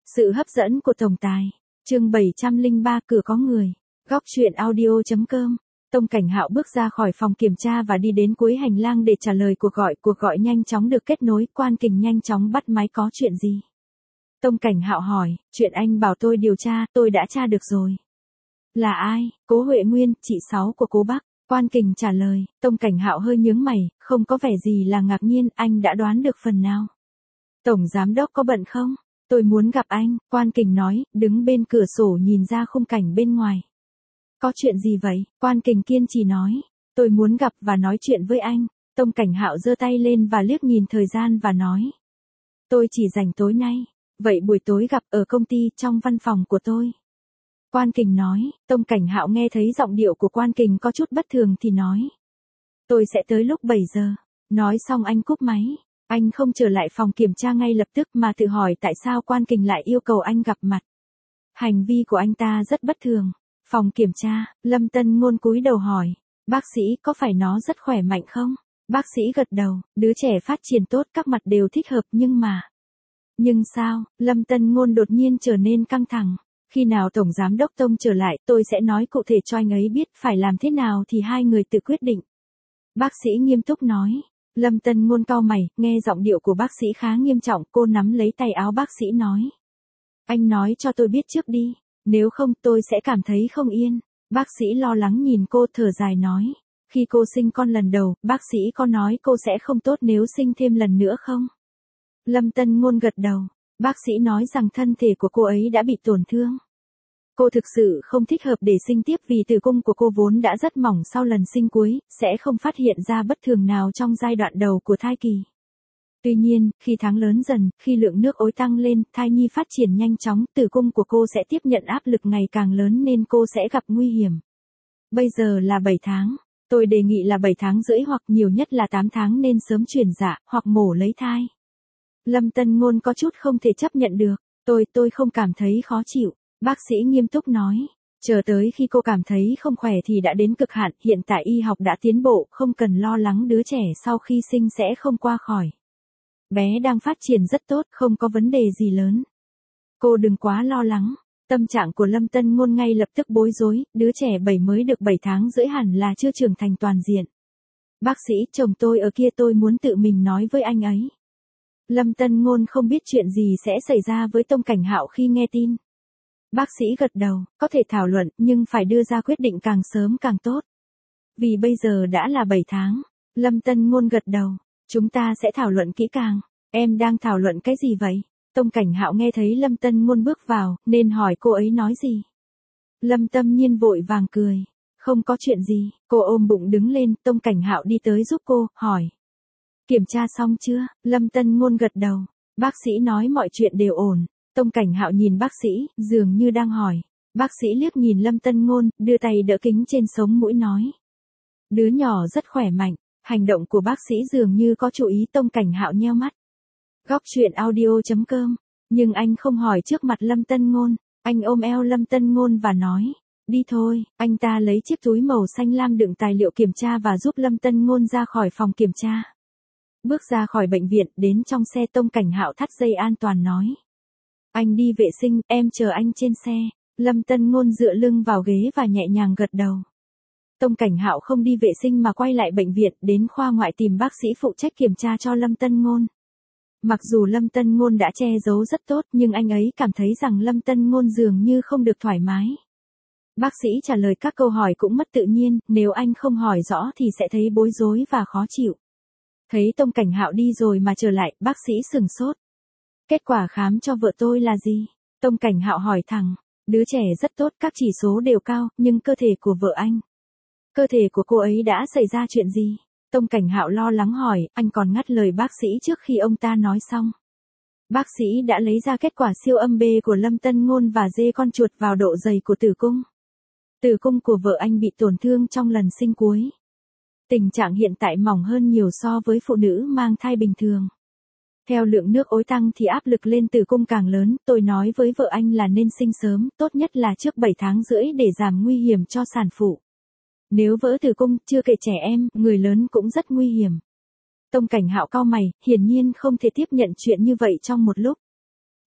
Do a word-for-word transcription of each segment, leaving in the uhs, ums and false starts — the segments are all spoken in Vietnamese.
Sự hấp dẫn của tổng tài. Chương bảy trăm lẻ ba cửa có người. Góc truyện audio.com. Tông Cảnh Hạo bước ra khỏi phòng kiểm tra và đi đến cuối hành lang để trả lời cuộc gọi. Cuộc gọi nhanh chóng được kết nối, Quan Kình nhanh chóng bắt máy. Có chuyện gì? Tông Cảnh Hạo hỏi. Chuyện anh bảo tôi điều tra, tôi đã tra được rồi. Là ai? Cố Huệ Nguyên, chị Sáu của Cố Bắc. Quan Kình trả lời. Tông Cảnh Hạo hơi nhướng mày, không có vẻ gì là ngạc nhiên. Anh đã đoán được phần nào? Tổng giám đốc có bận không? Tôi muốn gặp anh, Quan Kình nói, đứng bên cửa sổ nhìn ra khung cảnh bên ngoài. Có chuyện gì vậy? Quan Kình kiên trì nói. Tôi muốn gặp và nói chuyện với anh. Tông Cảnh Hạo giơ tay lên và liếc nhìn thời gian và nói. Tôi chỉ rảnh tối nay. Vậy buổi tối gặp ở công ty, trong văn phòng của tôi. Quan Kình nói. Tông Cảnh Hạo nghe thấy giọng điệu của Quan Kình có chút bất thường thì nói. Tôi sẽ tới lúc bảy giờ. Nói xong anh cúp máy. Anh không trở lại phòng kiểm tra ngay lập tức mà tự hỏi tại sao Quan Kình lại yêu cầu anh gặp mặt. Hành vi của anh ta rất bất thường. Phòng kiểm tra, Lâm Tân Ngôn cúi đầu hỏi. Bác sĩ có phải nó rất khỏe mạnh không? Bác sĩ gật đầu, đứa trẻ phát triển tốt, các mặt đều thích hợp nhưng mà... Nhưng sao? Lâm Tân Ngôn đột nhiên trở nên căng thẳng. Khi nào Tổng Giám đốc Tông trở lại tôi sẽ nói cụ thể cho anh ấy biết phải làm thế nào thì hai người tự quyết định. Bác sĩ nghiêm túc nói. Lâm Tân Ngôn cau mày, nghe giọng điệu của bác sĩ khá nghiêm trọng, cô nắm lấy tay áo bác sĩ nói. Anh nói cho tôi biết trước đi, nếu không tôi sẽ cảm thấy không yên. Bác sĩ lo lắng nhìn cô thở dài nói. Khi cô sinh con lần đầu, bác sĩ có nói cô sẽ không tốt nếu sinh thêm lần nữa không? Lâm Tân Ngôn gật đầu, bác sĩ nói rằng thân thể của cô ấy đã bị tổn thương. Cô thực sự không thích hợp để sinh tiếp vì tử cung của cô vốn đã rất mỏng sau lần sinh cuối, sẽ không phát hiện ra bất thường nào trong giai đoạn đầu của thai kỳ. Tuy nhiên, khi tháng lớn dần, khi lượng nước ối tăng lên, thai nhi phát triển nhanh chóng, tử cung của cô sẽ tiếp nhận áp lực ngày càng lớn nên cô sẽ gặp nguy hiểm. Bây giờ là bảy tháng, tôi đề nghị là bảy tháng rưỡi hoặc nhiều nhất là tám tháng nên sớm chuyển dạ, hoặc mổ lấy thai. Lâm Tân Ngôn có chút không thể chấp nhận được, tôi, tôi không cảm thấy khó chịu. Bác sĩ nghiêm túc nói, chờ tới khi cô cảm thấy không khỏe thì đã đến cực hạn, hiện tại y học đã tiến bộ, không cần lo lắng đứa trẻ sau khi sinh sẽ không qua khỏi. Bé đang phát triển rất tốt, không có vấn đề gì lớn. Cô đừng quá lo lắng. Tâm trạng của Lâm Tân Ngôn ngay lập tức bối rối, đứa trẻ bảy mới được bảy tháng rưỡi hẳn là chưa trưởng thành toàn diện. Bác sĩ, chồng tôi ở kia tôi muốn tự mình nói với anh ấy. Lâm Tân Ngôn không biết chuyện gì sẽ xảy ra với Tông Cảnh Hạo khi nghe tin. Bác sĩ gật đầu, có thể thảo luận nhưng phải đưa ra quyết định càng sớm càng tốt. Vì bây giờ đã là bảy tháng. Lâm Tân Ngôn gật đầu, chúng ta sẽ thảo luận kỹ càng. Em đang thảo luận cái gì vậy? Tông Cảnh Hạo nghe thấy Lâm Tân Ngôn bước vào, nên hỏi cô ấy nói gì. Lâm Tâm Nhiên vội vàng cười. Không có chuyện gì, cô ôm bụng đứng lên, Tông Cảnh Hạo đi tới giúp cô, hỏi. Kiểm tra xong chưa? Lâm Tân Ngôn gật đầu. Bác sĩ nói mọi chuyện đều ổn. Tông Cảnh Hạo nhìn bác sĩ, dường như đang hỏi. Bác sĩ liếc nhìn Lâm Tân Ngôn, đưa tay đỡ kính trên sống mũi nói. Đứa nhỏ rất khỏe mạnh, hành động của bác sĩ dường như có chú ý. Tông Cảnh Hạo nheo mắt. Góc truyện audio.com. Nhưng anh không hỏi trước mặt Lâm Tân Ngôn, anh ôm eo Lâm Tân Ngôn và nói. Đi thôi, anh ta lấy chiếc túi màu xanh lam đựng tài liệu kiểm tra và giúp Lâm Tân Ngôn ra khỏi phòng kiểm tra. Bước ra khỏi bệnh viện, đến trong xe Tông Cảnh Hạo thắt dây an toàn nói. Anh đi vệ sinh, em chờ anh trên xe. Lâm Tân Ngôn dựa lưng vào ghế và nhẹ nhàng gật đầu. Tông Cảnh Hạo không đi vệ sinh mà quay lại bệnh viện, đến khoa ngoại tìm bác sĩ phụ trách kiểm tra cho Lâm Tân Ngôn. Mặc dù Lâm Tân Ngôn đã che giấu rất tốt nhưng anh ấy cảm thấy rằng Lâm Tân Ngôn dường như không được thoải mái. Bác sĩ trả lời các câu hỏi cũng mất tự nhiên, nếu anh không hỏi rõ thì sẽ thấy bối rối và khó chịu. Thấy Tông Cảnh Hạo đi rồi mà trở lại, bác sĩ sừng sốt. Kết quả khám cho vợ tôi là gì? Tông Cảnh Hạo hỏi thẳng. Đứa trẻ rất tốt, các chỉ số đều cao, nhưng cơ thể của vợ anh. Cơ thể của cô ấy đã xảy ra chuyện gì? Tông Cảnh Hạo lo lắng hỏi, anh còn ngắt lời bác sĩ trước khi ông ta nói xong. Bác sĩ đã lấy ra kết quả siêu âm B của Lâm Tân Ngôn và dê con chuột vào độ dày của tử cung. Tử cung của vợ anh bị tổn thương trong lần sinh cuối. Tình trạng hiện tại mỏng hơn nhiều so với phụ nữ mang thai bình thường. Theo lượng nước ối tăng thì áp lực lên tử cung càng lớn, tôi nói với vợ anh là nên sinh sớm, tốt nhất là trước bảy tháng rưỡi để giảm nguy hiểm cho sản phụ. Nếu vỡ tử cung, chưa kể trẻ em, người lớn cũng rất nguy hiểm. Tông Cảnh Hạo cau mày, hiển nhiên không thể tiếp nhận chuyện như vậy trong một lúc.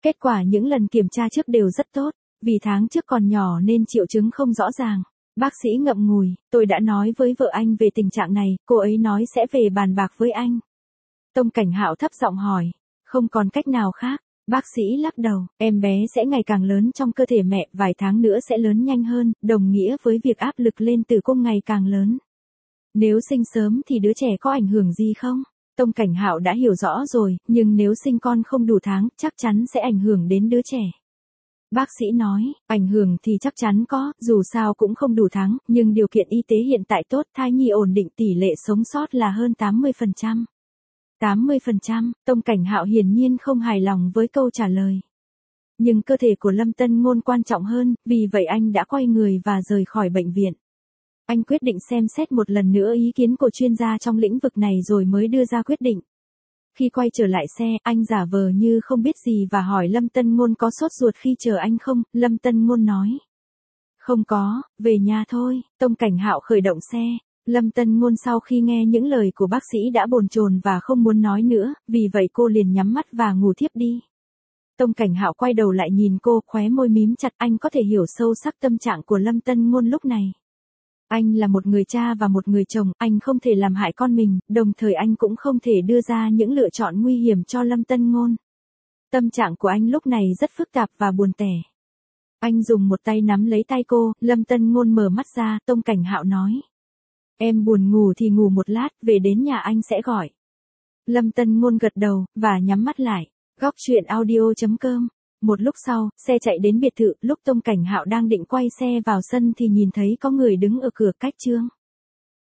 Kết quả những lần kiểm tra trước đều rất tốt, vì tháng trước còn nhỏ nên triệu chứng không rõ ràng. Bác sĩ ngậm ngùi, tôi đã nói với vợ anh về tình trạng này, cô ấy nói sẽ về bàn bạc với anh. Tông Cảnh Hạo thấp giọng hỏi, không còn cách nào khác. Bác sĩ lắc đầu, em bé sẽ ngày càng lớn trong cơ thể mẹ, vài tháng nữa sẽ lớn nhanh hơn, đồng nghĩa với việc áp lực lên tử cung ngày càng lớn. Nếu sinh sớm thì đứa trẻ có ảnh hưởng gì không? Tông Cảnh Hạo đã hiểu rõ rồi, nhưng nếu sinh con không đủ tháng, chắc chắn sẽ ảnh hưởng đến đứa trẻ. Bác sĩ nói, ảnh hưởng thì chắc chắn có, dù sao cũng không đủ tháng, nhưng điều kiện y tế hiện tại tốt, thai nhi ổn định, tỷ lệ sống sót là hơn tám mươi phần trăm. tám mươi phần trăm, Tông Cảnh Hạo hiển nhiên không hài lòng với câu trả lời. Nhưng cơ thể của Lâm Tân Ngôn quan trọng hơn, vì vậy anh đã quay người và rời khỏi bệnh viện. Anh quyết định xem xét một lần nữa ý kiến của chuyên gia trong lĩnh vực này rồi mới đưa ra quyết định. Khi quay trở lại xe, anh giả vờ như không biết gì và hỏi Lâm Tân Ngôn có sốt ruột khi chờ anh không. Lâm Tân Ngôn nói, không có, về nhà thôi. Tông Cảnh Hạo khởi động xe. Lâm Tân Ngôn sau khi nghe những lời của bác sĩ đã bồn chồn và không muốn nói nữa, vì vậy cô liền nhắm mắt và ngủ thiếp đi. Tông Cảnh Hạo quay đầu lại nhìn cô, khóe môi mím chặt, anh có thể hiểu sâu sắc tâm trạng của Lâm Tân Ngôn lúc này. Anh là một người cha và một người chồng, anh không thể làm hại con mình, đồng thời anh cũng không thể đưa ra những lựa chọn nguy hiểm cho Lâm Tân Ngôn. Tâm trạng của anh lúc này rất phức tạp và buồn tẻ. Anh dùng một tay nắm lấy tay cô, Lâm Tân Ngôn mở mắt ra, Tông Cảnh Hạo nói. Em buồn ngủ thì ngủ một lát, về đến nhà anh sẽ gọi. Lâm Tân Ngôn gật đầu, và nhắm mắt lại. Góc truyện audio chấm com. Một lúc sau, xe chạy đến biệt thự, lúc Tông Cảnh Hạo đang định quay xe vào sân thì nhìn thấy có người đứng ở cửa cách trương.